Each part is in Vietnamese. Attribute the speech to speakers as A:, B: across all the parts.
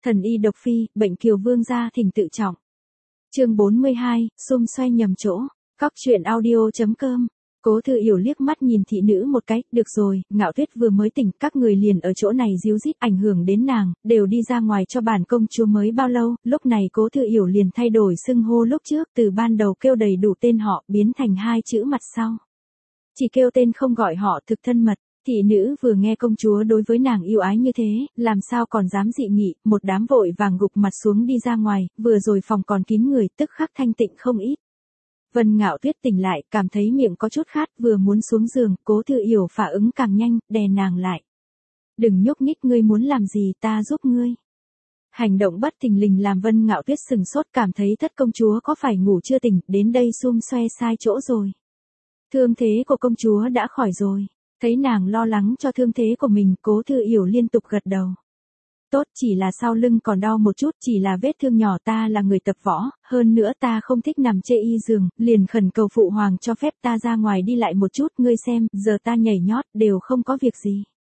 A: Thần y độc phi, bệnh kiều vương gia thỉnh tự trọng. Chương 42, xung xoay nhầm chỗ. Cóc truyện audio.com. Cố Thư Yểu liếc mắt nhìn thị nữ một cái, được rồi, Ngạo Tuyết vừa mới tỉnh, các người liền ở chỗ này díu dít ảnh hưởng đến nàng, đều đi ra ngoài cho bản công chúa mới bao lâu, lúc này Cố Thư Yểu liền thay đổi xưng hô lúc trước, từ ban đầu kêu đầy đủ tên họ, biến thành hai chữ mặt sau. Chỉ kêu tên không gọi họ, thực thân mật. Thị nữ vừa nghe công chúa đối với nàng yêu ái như thế, làm sao còn dám dị nghị, một đám vội vàng gục mặt xuống đi ra ngoài, vừa rồi phòng còn kín người, tức khắc thanh tịnh không ít. Vân Ngạo Tuyết tỉnh lại, cảm thấy miệng có chút khát, vừa muốn xuống giường, Cố Thư Yểu phản ứng càng nhanh, đè nàng lại. Đừng nhúc nhích, ngươi muốn làm gì, ta giúp ngươi. Hành động bất thình lình làm Vân Ngạo Tuyết sừng sốt, cảm thấy thất công chúa có phải ngủ chưa tỉnh, đến đây xum xoe sai chỗ rồi. Thương thế của công chúa đã khỏi rồi. Thấy nàng lo lắng cho thương thế của mình, Cố Thư Yểu liên tục gật đầu. Tốt, chỉ là sau lưng còn đau một chút, chỉ là vết thương nhỏ, ta là người tập võ, hơn nữa ta không thích nằm chê y giường, liền khẩn cầu phụ hoàng cho phép ta ra ngoài đi lại một chút, ngươi xem, giờ ta nhảy nhót, đều không có việc gì.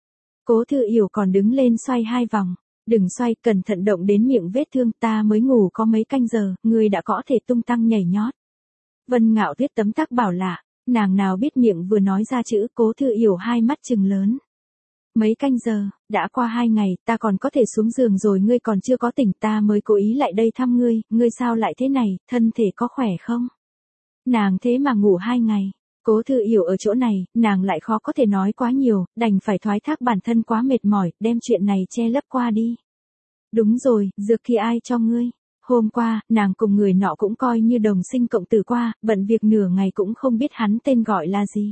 A: Cố Thư Yểu còn đứng lên xoay hai vòng. Đừng xoay, cẩn thận động đến miệng vết thương, ta mới ngủ có mấy canh giờ, ngươi đã có thể tung tăng nhảy nhót. Vân Ngạo Tuyết tấm tắc bảo lạ. Nàng nào biết miệng vừa nói ra chữ, Cố Thư Yểu hai mắt trừng lớn. Mấy canh giờ, đã qua 2 ngày, ta còn có thể xuống giường rồi, ngươi còn chưa có tỉnh, ta mới cố ý lại đây thăm ngươi sao lại thế này, thân thể có khỏe không? Nàng thế mà ngủ 2 ngày, Cố Thư Yểu ở chỗ này, nàng lại khó có thể nói quá nhiều, đành phải thoái thác bản thân quá mệt mỏi, đem chuyện này che lấp qua đi. Đúng rồi, dược khi ai cho ngươi? Hôm qua, nàng cùng người nọ cũng coi như đồng sinh cộng tử qua, bận việc nửa ngày cũng không biết hắn tên gọi là gì.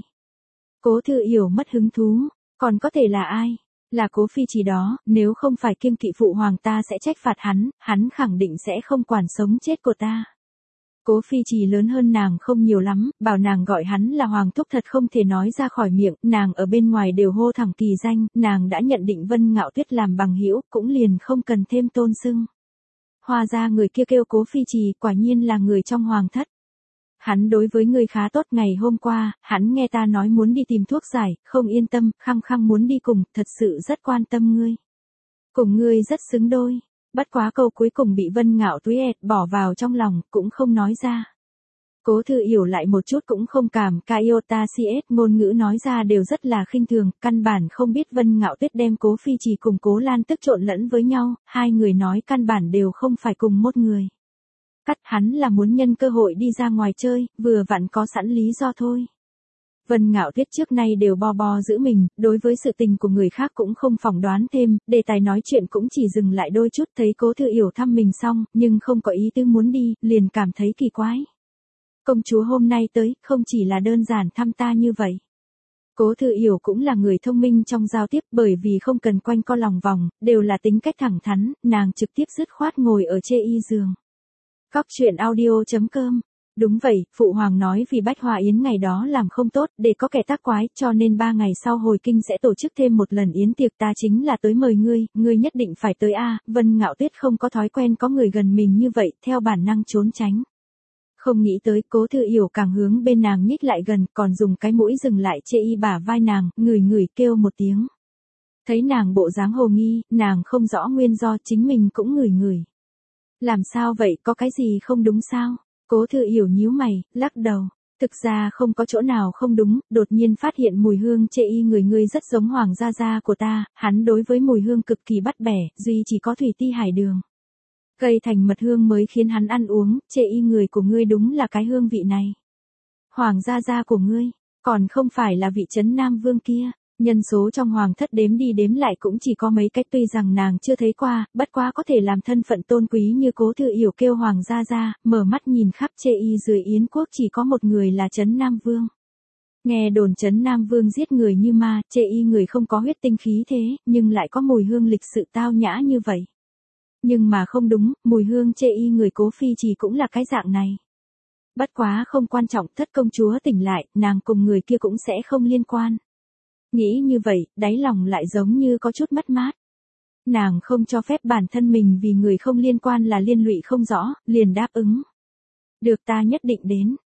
A: Cố Thư Yểu mất hứng thú, còn có thể là ai? Là Cố Phi Trì đó, nếu không phải kiêng kỵ phụ hoàng ta sẽ trách phạt hắn khẳng định sẽ không quản sống chết của ta. Cố Phi Trì lớn hơn nàng không nhiều lắm, bảo nàng gọi hắn là hoàng thúc thật không thể nói ra khỏi miệng, nàng ở bên ngoài đều hô thẳng kỳ danh, nàng đã nhận định Vân Ngạo Tuyết làm bằng hữu, cũng liền không cần thêm tôn xưng. Hóa ra người kia kêu Cố Phi Trì, quả nhiên là người trong hoàng thất. Hắn đối với ngươi khá tốt, ngày hôm qua, hắn nghe ta nói muốn đi tìm thuốc giải, không yên tâm, khăng khăng muốn đi cùng, thật sự rất quan tâm ngươi. Cùng ngươi rất xứng đôi, bất quá câu cuối cùng bị Vân Ngạo Tuyết bỏ vào trong lòng, cũng không nói ra. Cố Thư Yểu lại một chút cũng không cảm, iota cs ngôn ngữ nói ra đều rất là khinh thường, căn bản không biết Vân Ngạo Tuyết đem Cố Phi Trì cùng Cố Lan Tức trộn lẫn với nhau, hai người nói căn bản đều không phải cùng một người. Hắn là muốn nhân cơ hội đi ra ngoài chơi, vừa vặn có sẵn lý do thôi. Vân Ngạo Tuyết trước nay đều bo giữ mình, đối với sự tình của người khác cũng không phỏng đoán thêm, đề tài nói chuyện cũng chỉ dừng lại đôi chút, thấy Cố Thư Yểu thăm mình xong, nhưng không có ý tư muốn đi, liền cảm thấy kỳ quái. Công chúa hôm nay tới, không chỉ là đơn giản thăm ta như vậy. Cố Thư Yểu cũng là người thông minh trong giao tiếp, bởi vì không cần quanh co lòng vòng, đều là tính cách thẳng thắn, nàng trực tiếp dứt khoát ngồi ở chê y giường. Cóc truyện audio.com. Đúng vậy, phụ hoàng nói vì Bách Hòa Yến ngày đó làm không tốt, để có kẻ tác quái, cho nên 3 ngày sau hồi kinh sẽ tổ chức thêm một lần yến tiệc, ta chính là tới mời ngươi nhất định phải tới a. Vân Ngạo Tuyết không có thói quen có người gần mình như vậy, theo bản năng trốn tránh. Không nghĩ tới, Cố Thư Yểu càng hướng bên nàng nhích lại gần, còn dùng cái mũi dừng lại chê y bả vai nàng, ngửi kêu một tiếng. Thấy nàng bộ dáng hồ nghi, nàng không rõ nguyên do, chính mình cũng ngửi. Làm sao vậy, có cái gì không đúng sao? Cố Thư Yểu nhíu mày, lắc đầu. Thực ra không có chỗ nào không đúng, đột nhiên phát hiện mùi hương chê y ngươi rất giống hoàng gia gia của ta, hắn đối với mùi hương cực kỳ bắt bẻ, duy chỉ có thủy ti hải đường. Gây thành mật hương mới khiến hắn ăn uống, chê y người của ngươi đúng là cái hương vị này. Hoàng gia gia của ngươi, còn không phải là vị trấn Nam Vương kia. Nhân số trong hoàng thất đếm đi đếm lại cũng chỉ có mấy cách, tuy rằng nàng chưa thấy qua, bất quá có thể làm thân phận tôn quý như Cố Thư Yểu kêu hoàng gia gia, mở mắt nhìn khắp chê y dưới Yến quốc chỉ có một người là trấn Nam Vương. Nghe đồn trấn Nam Vương giết người như ma, chê y người không có huyết tinh khí thế, nhưng lại có mùi hương lịch sự tao nhã như vậy. Nhưng mà không đúng, mùi hương chê y người Cố Phi Trì cũng là cái dạng này. Bất quá không quan trọng, thất công chúa tỉnh lại, nàng cùng người kia cũng sẽ không liên quan. Nghĩ như vậy, đáy lòng lại giống như có chút mất mát. Nàng không cho phép bản thân mình vì người không liên quan là liên lụy không rõ, liền đáp ứng. Được, ta nhất định đến.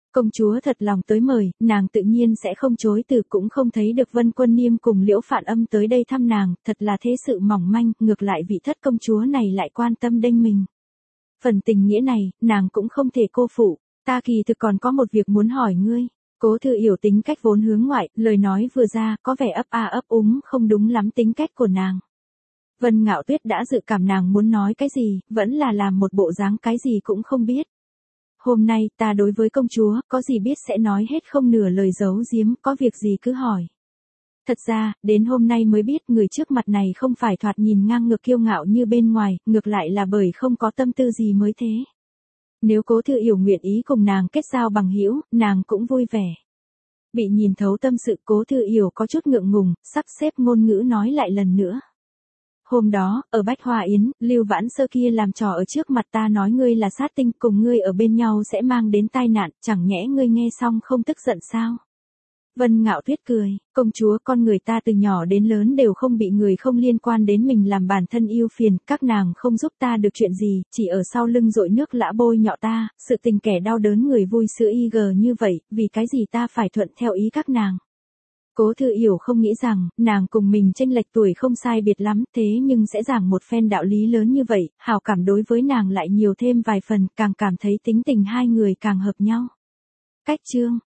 A: Công chúa thật lòng tới mời, nàng tự nhiên sẽ không chối từ, cũng không thấy được Vân Quân Niêm cùng Liễu Phạn Âm tới đây thăm nàng, thật là thế sự mỏng manh, ngược lại vị thất công chúa này lại quan tâm đênh mình. Phần tình nghĩa này, nàng cũng không thể cô phụ, ta kỳ thực còn có một việc muốn hỏi ngươi. Cố Thư Yểu tính cách vốn hướng ngoại, lời nói vừa ra, có vẻ ấp a ấp úng, không đúng lắm tính cách của nàng. Vân Ngạo Tuyết đã dự cảm nàng muốn nói cái gì, vẫn là làm một bộ dáng cái gì cũng không biết. Hôm nay, ta đối với công chúa, có gì biết sẽ nói hết không nửa lời giấu giếm, có việc gì cứ hỏi. Thật ra, đến hôm nay mới biết người trước mặt này không phải thoạt nhìn ngang ngược kiêu ngạo như bên ngoài, ngược lại là bởi không có tâm tư gì mới thế. Nếu Cố Thư Yểu nguyện ý cùng nàng kết giao bằng hữu, nàng cũng vui vẻ. Bị nhìn thấu tâm sự, Cố Thư Yểu có chút ngượng ngùng, sắp xếp ngôn ngữ nói lại lần nữa. Hôm đó, ở Bách Hoa Yến, Lưu Vãn Sơ kia làm trò ở trước mặt ta nói ngươi là sát tinh, cùng ngươi ở bên nhau sẽ mang đến tai nạn, chẳng nhẽ ngươi nghe xong không tức giận sao? Vân Ngạo Tuyết cười, công chúa, con người ta từ nhỏ đến lớn đều không bị người không liên quan đến mình làm bản thân yêu phiền, các nàng không giúp ta được chuyện gì, chỉ ở sau lưng dội nước lã bôi nhọ ta, sự tình kẻ đau đớn người vui sữa y gờ như vậy, vì cái gì ta phải thuận theo ý các nàng. Cố Thư Yểu không nghĩ rằng, nàng cùng mình chênh lệch tuổi không sai biệt lắm, thế nhưng sẽ giảng một phen đạo lý lớn như vậy, hảo cảm đối với nàng lại nhiều thêm vài phần, càng cảm thấy tính tình hai người càng hợp nhau. Cách chương